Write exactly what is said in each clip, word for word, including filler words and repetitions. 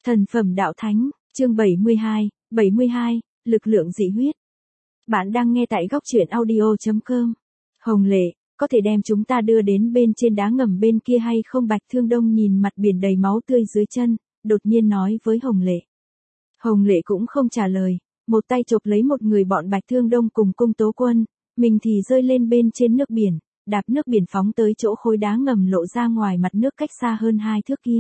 Thần phẩm đạo thánh, chương bảy mươi hai, bảy mươi hai, lực lượng dị huyết. Bạn đang nghe tại góc truyện audio chấm com. Hồng Lệ, có thể đem chúng ta đưa đến bên trên đá ngầm bên kia hay không? Bạch Thương Đông nhìn mặt biển đầy máu tươi dưới chân, đột nhiên nói với Hồng Lệ. Hồng Lệ cũng không trả lời, một tay chộp lấy một người bọn Bạch Thương Đông cùng Cung Tố Quân, mình thì rơi lên bên trên nước biển, đạp nước biển phóng tới chỗ khối đá ngầm lộ ra ngoài mặt nước cách xa hơn hai thước kia.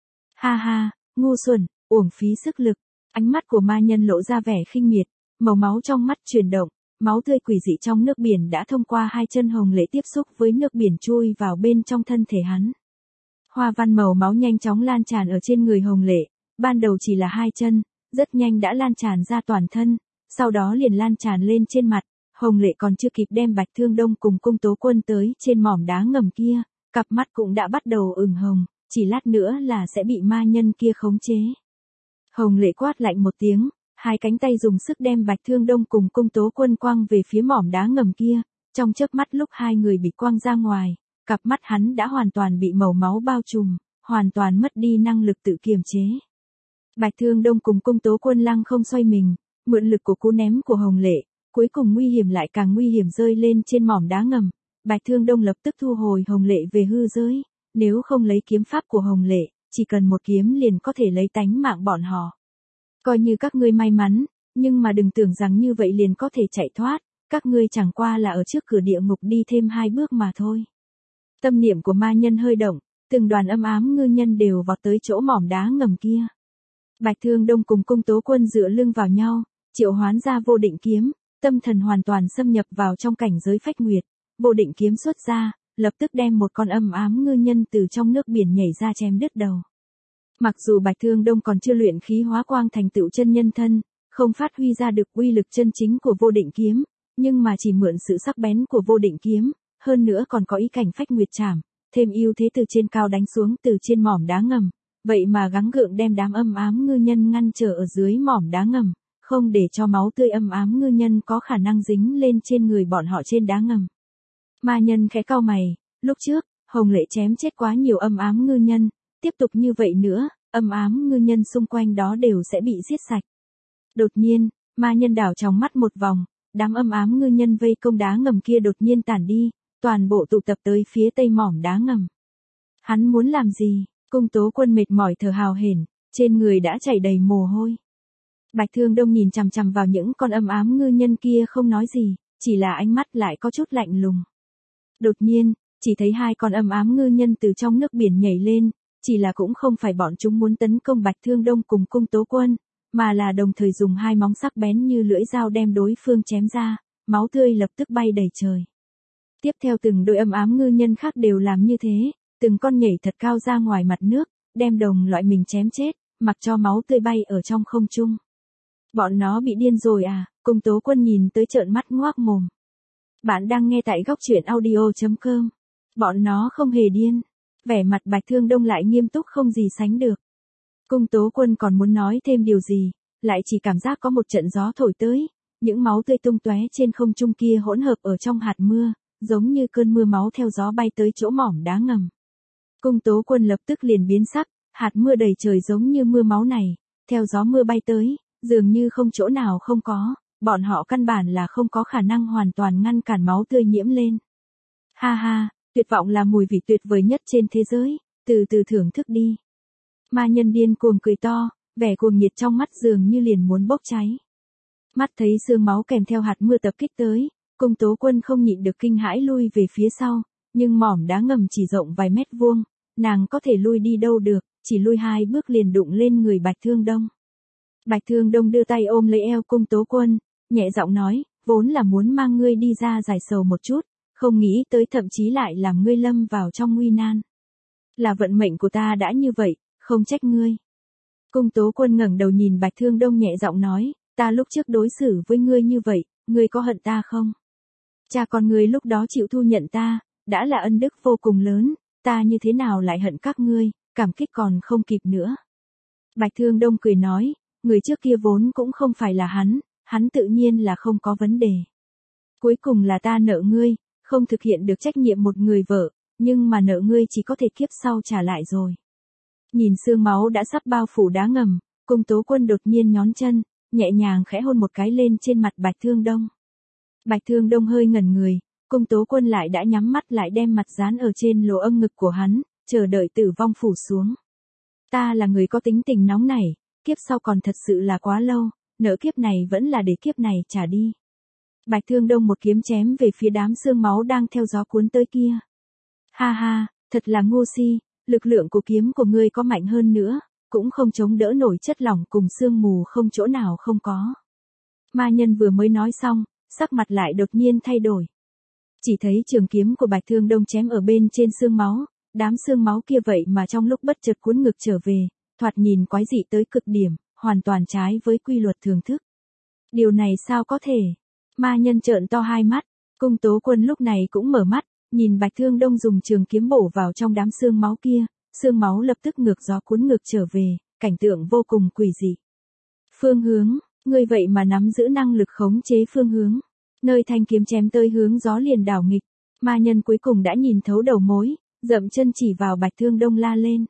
Ha ha, ngu xuẩn, uổng phí sức lực. Ánh mắt của ma nhân lộ ra vẻ khinh miệt, màu máu trong mắt chuyển động, máu tươi quỷ dị trong nước biển đã thông qua hai chân Hồng Lệ tiếp xúc với nước biển chui vào bên trong thân thể hắn. Hoa văn màu máu nhanh chóng lan tràn ở trên người Hồng Lệ, ban đầu chỉ là hai chân, rất nhanh đã lan tràn ra toàn thân, sau đó liền lan tràn lên trên mặt. Hồng Lệ còn chưa kịp đem Bạch Thương Đông cùng Cung Tố Quân tới trên mỏm đá ngầm kia, cặp mắt cũng đã bắt đầu ửng hồng, chỉ lát nữa là sẽ bị ma nhân kia khống chế. Hồng Lệ quát lạnh một tiếng, hai cánh tay dùng sức đem Bạch Thương Đông cùng Cung Tố Quân quăng về phía mỏm đá ngầm kia, trong chớp mắt lúc hai người bị quăng ra ngoài, cặp mắt hắn đã hoàn toàn bị màu máu bao trùm, hoàn toàn mất đi năng lực tự kiềm chế. Bạch Thương Đông cùng Cung Tố Quân lăng không xoay mình, mượn lực của cú ném của Hồng Lệ, cuối cùng nguy hiểm lại càng nguy hiểm rơi lên trên mỏm đá ngầm. Bạch Thương Đông lập tức thu hồi Hồng Lệ về hư giới, nếu không lấy kiếm pháp của Hồng Lệ, chỉ cần một kiếm liền có thể lấy tánh mạng bọn họ. Coi như các ngươi may mắn, nhưng mà đừng tưởng rằng như vậy liền có thể chạy thoát, các ngươi chẳng qua là ở trước cửa địa ngục đi thêm hai bước mà thôi. Tâm niệm của ma nhân hơi động, từng đoàn âm ám ngư nhân đều vọt tới chỗ mỏm đá ngầm kia. Bạch Thương Đông cùng Cung Tố Quân dựa lưng vào nhau, triệu hoán ra vô định kiếm, tâm thần hoàn toàn xâm nhập vào trong cảnh giới phách nguyệt, vô định kiếm xuất ra, lập tức đem một con âm ám ngư nhân từ trong nước biển nhảy ra chém đứt đầu. Mặc dù Bạch Thương Đông còn chưa luyện khí hóa quang thành tựu chân nhân thân, không phát huy ra được uy lực chân chính của vô định kiếm, nhưng mà chỉ mượn sự sắc bén của vô định kiếm, hơn nữa còn có ý cảnh phách nguyệt trảm, thêm ưu thế từ trên cao đánh xuống từ trên mỏm đá ngầm, vậy mà gắng gượng đem đám âm ám ngư nhân ngăn trở ở dưới mỏm đá ngầm, không để cho máu tươi âm ám ngư nhân có khả năng dính lên trên người bọn họ trên đá ngầm. Ma nhân khẽ cau mày, lúc trước, Hồng Lệ chém chết quá nhiều âm ám ngư nhân, tiếp tục như vậy nữa, âm ám ngư nhân xung quanh đó đều sẽ bị giết sạch. Đột nhiên, ma nhân đảo trong mắt một vòng, đám âm ám ngư nhân vây công đá ngầm kia đột nhiên tản đi, toàn bộ tụ tập tới phía tây mỏm đá ngầm. Hắn muốn làm gì? Cung Tố Quân mệt mỏi thở hào hển, trên người đã chảy đầy mồ hôi. Bạch Thương Đông nhìn chằm chằm vào những con âm ám ngư nhân kia không nói gì, chỉ là ánh mắt lại có chút lạnh lùng. Đột nhiên, chỉ thấy hai con âm ám ngư nhân từ trong nước biển nhảy lên, chỉ là cũng không phải bọn chúng muốn tấn công Bạch Thương Đông cùng Cung Tố Quân, mà là đồng thời dùng hai móng sắc bén như lưỡi dao đem đối phương chém ra, máu tươi lập tức bay đầy trời. Tiếp theo từng đôi âm ám ngư nhân khác đều làm như thế, từng con nhảy thật cao ra ngoài mặt nước, đem đồng loại mình chém chết, mặc cho máu tươi bay ở trong không trung. Bọn nó bị điên rồi à? Cung Tố Quân nhìn tới trợn mắt ngoác mồm. Bạn đang nghe tại góc truyện audio chấm com. Bọn nó không hề điên. Vẻ mặt Bạch Thương Đông lại nghiêm túc không gì sánh được. Cung Tố Quân còn muốn nói thêm điều gì, lại chỉ cảm giác có một trận gió thổi tới, những máu tươi tung tóe trên không trung kia hỗn hợp ở trong hạt mưa, giống như cơn mưa máu theo gió bay tới chỗ mỏm đá ngầm. Cung Tố Quân lập tức liền biến sắc, hạt mưa đầy trời giống như mưa máu này, theo gió mưa bay tới, dường như không chỗ nào không có, bọn họ căn bản là không có khả năng hoàn toàn ngăn cản máu tươi nhiễm lên. Ha ha, tuyệt vọng là mùi vị tuyệt vời nhất trên thế giới, từ từ thưởng thức đi. Ma nhân điên cuồng cười to, vẻ cuồng nhiệt trong mắt dường như liền muốn bốc cháy. Mắt thấy sương máu kèm theo hạt mưa tập kích tới, Cung Tố Quân không nhịn được kinh hãi lui về phía sau, nhưng mỏm đá ngầm chỉ rộng vài mét vuông, nàng có thể lui đi đâu được, chỉ lui hai bước liền đụng lên người Bạch Thương Đông. Bạch Thương Đông đưa tay ôm lấy eo Cung Tố Quân, nhẹ giọng nói, vốn là muốn mang ngươi đi ra giải sầu một chút, không nghĩ tới thậm chí lại làm ngươi lâm vào trong nguy nan. Là vận mệnh của ta đã như vậy, không trách ngươi. Cung Tố Quân ngẩng đầu nhìn Bạch Thương Đông nhẹ giọng nói, ta lúc trước đối xử với ngươi như vậy, ngươi có hận ta không? Cha con ngươi lúc đó chịu thu nhận ta, đã là ân đức vô cùng lớn, ta như thế nào lại hận các ngươi, cảm kích còn không kịp nữa. Bạch Thương Đông cười nói, người trước kia vốn cũng không phải là hắn, hắn tự nhiên là không có vấn đề. Cuối cùng là ta nợ ngươi, không thực hiện được trách nhiệm một người vợ, nhưng mà nợ ngươi chỉ có thể kiếp sau trả lại rồi. Nhìn xương máu đã sắp bao phủ đá ngầm, Cung Tố Quân đột nhiên nhón chân, nhẹ nhàng khẽ hôn một cái lên trên mặt Bạch Thương Đông. Bạch Thương Đông hơi ngẩn người, Cung Tố Quân lại đã nhắm mắt lại đem mặt dán ở trên lỗ âm ngực của hắn, chờ đợi tử vong phủ xuống. Ta là người có tính tình nóng nảy, kiếp sau còn thật sự là quá lâu, nợ kiếp này vẫn là để kiếp này trả đi. Bạch Thương Đông một kiếm chém về phía đám xương máu đang theo gió cuốn tới kia. Ha ha, thật là ngu si, lực lượng của kiếm của ngươi có mạnh hơn nữa, cũng không chống đỡ nổi chất lỏng cùng sương mù không chỗ nào không có. Ma nhân vừa mới nói xong, sắc mặt lại đột nhiên thay đổi. Chỉ thấy trường kiếm của Bạch Thương Đông chém ở bên trên xương máu, đám xương máu kia vậy mà trong lúc bất chợt cuốn ngược trở về, thoạt nhìn quái dị tới cực điểm, hoàn toàn trái với quy luật thường thức. Điều này sao có thể? Ma nhân trợn to hai mắt, Cung Tố Quân lúc này cũng mở mắt, nhìn Bạch Thương Đông dùng trường kiếm bổ vào trong đám xương máu kia, xương máu lập tức ngược gió cuốn ngược trở về, cảnh tượng vô cùng quỷ dị. Phương hướng, ngươi vậy mà nắm giữ năng lực khống chế phương hướng. Nơi thanh kiếm chém tới hướng gió liền đảo nghịch, ma nhân cuối cùng đã nhìn thấu đầu mối, dậm chân chỉ vào Bạch Thương Đông la lên.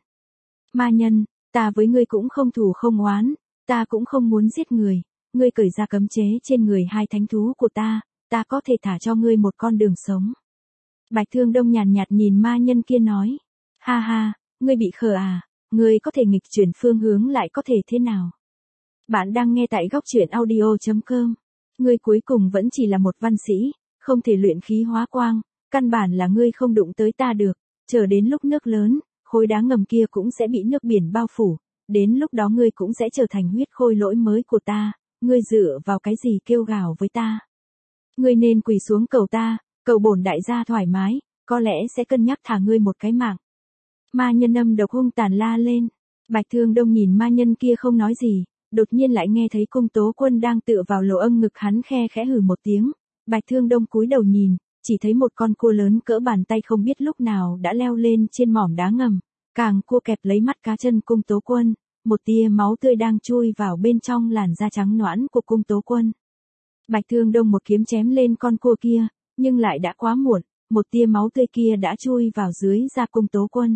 Ma nhân, ta với ngươi cũng không thù không oán, ta cũng không muốn giết người, ngươi cởi ra cấm chế trên người hai thánh thú của ta, ta có thể thả cho ngươi một con đường sống. Bạch Thương Đông nhàn nhạt nhìn ma nhân kia nói, ha ha, ngươi bị khờ à, ngươi có thể nghịch chuyển phương hướng lại có thể thế nào? Bạn đang nghe tại góc truyện audio chấm com. Ngươi cuối cùng vẫn chỉ là một văn sĩ, không thể luyện khí hóa quang, căn bản là ngươi không đụng tới ta được, chờ đến lúc nước lớn, khối đá ngầm kia cũng sẽ bị nước biển bao phủ, đến lúc đó ngươi cũng sẽ trở thành huyết khôi lỗi mới của ta, ngươi dựa vào cái gì kêu gào với ta? Ngươi nên quỳ xuống cầu ta, cầu bổn đại gia thoải mái, có lẽ sẽ cân nhắc thả ngươi một cái mạng. Ma nhân âm độc hung tàn la lên, Bạch Thương Đông nhìn ma nhân kia không nói gì, đột nhiên lại nghe thấy Cung Tố Quân đang tựa vào lỗ âm ngực hắn khe khẽ hừ một tiếng, Bạch Thương Đông cúi đầu nhìn, chỉ thấy một con cua lớn cỡ bàn tay không biết lúc nào đã leo lên trên mỏm đá ngầm, càng cua kẹp lấy mắt cá chân Cung Tố Quân, một tia máu tươi đang chui vào bên trong làn da trắng nõn của Cung Tố Quân. Bạch Thương Đông một kiếm chém lên con cua kia, nhưng lại đã quá muộn, một tia máu tươi kia đã chui vào dưới da Cung Tố Quân.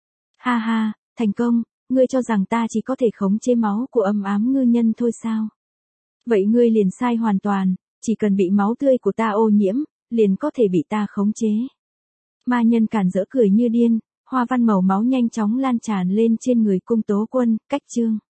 Ha ha, thành công, ngươi cho rằng ta chỉ có thể khống chế máu của âm ám ngư nhân thôi sao? Vậy ngươi liền sai hoàn toàn, chỉ cần bị máu tươi của ta ô nhiễm, liền có thể bị ta khống chế. Ma nhân cản rỡ cười như điên, hoa văn màu máu nhanh chóng lan tràn lên trên người Cung Tố Quân, cách chương.